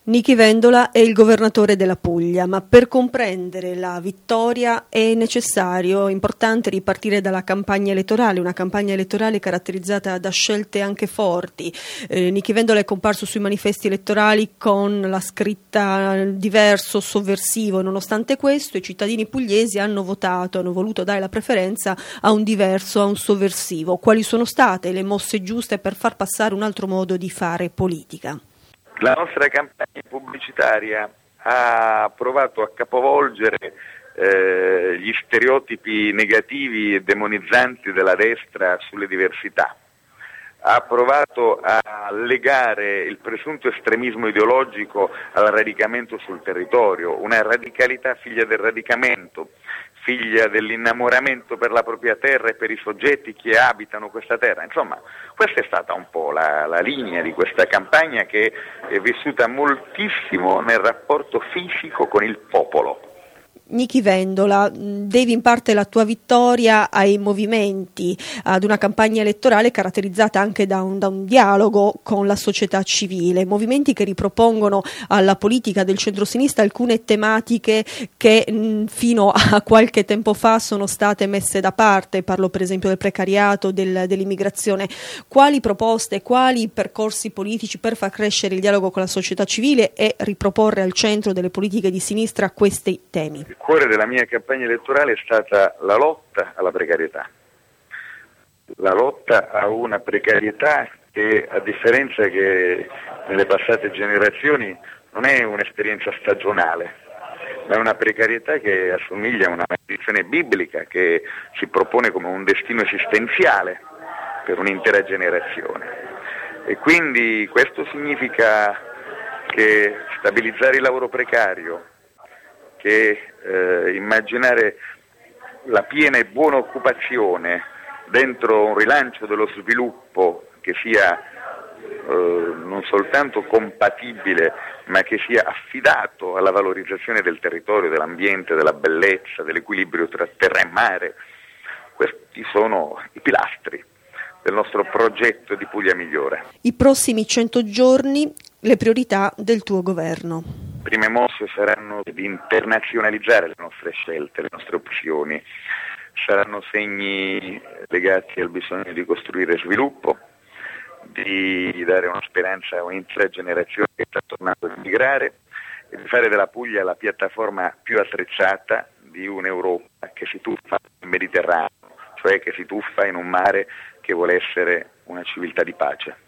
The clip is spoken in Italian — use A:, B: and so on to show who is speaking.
A: Nichi Vendola è il governatore della Puglia, ma per comprendere la vittoria è necessario, importante ripartire dalla campagna elettorale, una campagna elettorale caratterizzata da scelte anche forti. Nichi Vendola è comparso sui manifesti elettorali con la scritta diverso, sovversivo, e nonostante questo i cittadini pugliesi hanno votato, hanno voluto dare la preferenza a un diverso, a un sovversivo. Quali sono state le mosse giuste per far passare un altro modo di fare politica?
B: La nostra campagna pubblicitaria ha provato a capovolgere gli stereotipi negativi e demonizzanti della destra sulle diversità. Ha provato a legare il presunto estremismo ideologico al radicamento sul territorio, una radicalità figlia del radicamento, figlia dell'innamoramento per la propria terra e per i soggetti che abitano questa terra. Insomma, questa è stata un po' la linea di questa campagna, che è vissuta moltissimo nel rapporto fisico con il popolo.
A: Nichi Vendola, devi in parte la tua vittoria ai movimenti, ad una campagna elettorale caratterizzata anche da un dialogo con la società civile, movimenti che ripropongono alla politica del centrosinistra alcune tematiche che fino a qualche tempo fa sono state messe da parte. Parlo per esempio del precariato, dell'immigrazione. Quali proposte, quali percorsi politici per far crescere il dialogo con la società civile e riproporre al centro delle politiche di sinistra questi temi?
B: Il cuore della mia campagna elettorale è stata la lotta alla precarietà, la lotta a una precarietà che, a differenza che nelle passate generazioni, non è un'esperienza stagionale, ma è una precarietà che assomiglia a una maledizione biblica, che si propone come un destino esistenziale per un'intera generazione. E quindi questo significa che stabilizzare il lavoro precario, che immaginare la piena e buona occupazione dentro un rilancio dello sviluppo che sia non soltanto compatibile, ma che sia affidato alla valorizzazione del territorio, dell'ambiente, della bellezza, dell'equilibrio tra terra e mare. Questi sono i pilastri del nostro progetto di Puglia Migliore.
A: I prossimi 100 giorni, le priorità del tuo governo.
B: Le prime mosse saranno di internazionalizzare le nostre scelte, le nostre opzioni. Saranno segni legati al bisogno di costruire sviluppo, di dare una speranza a un'intera generazione che sta tornando ad immigrare e di fare della Puglia la piattaforma più attrezzata di un'Europa che si tuffa nel Mediterraneo, cioè che si tuffa in un mare che vuole essere una civiltà di pace.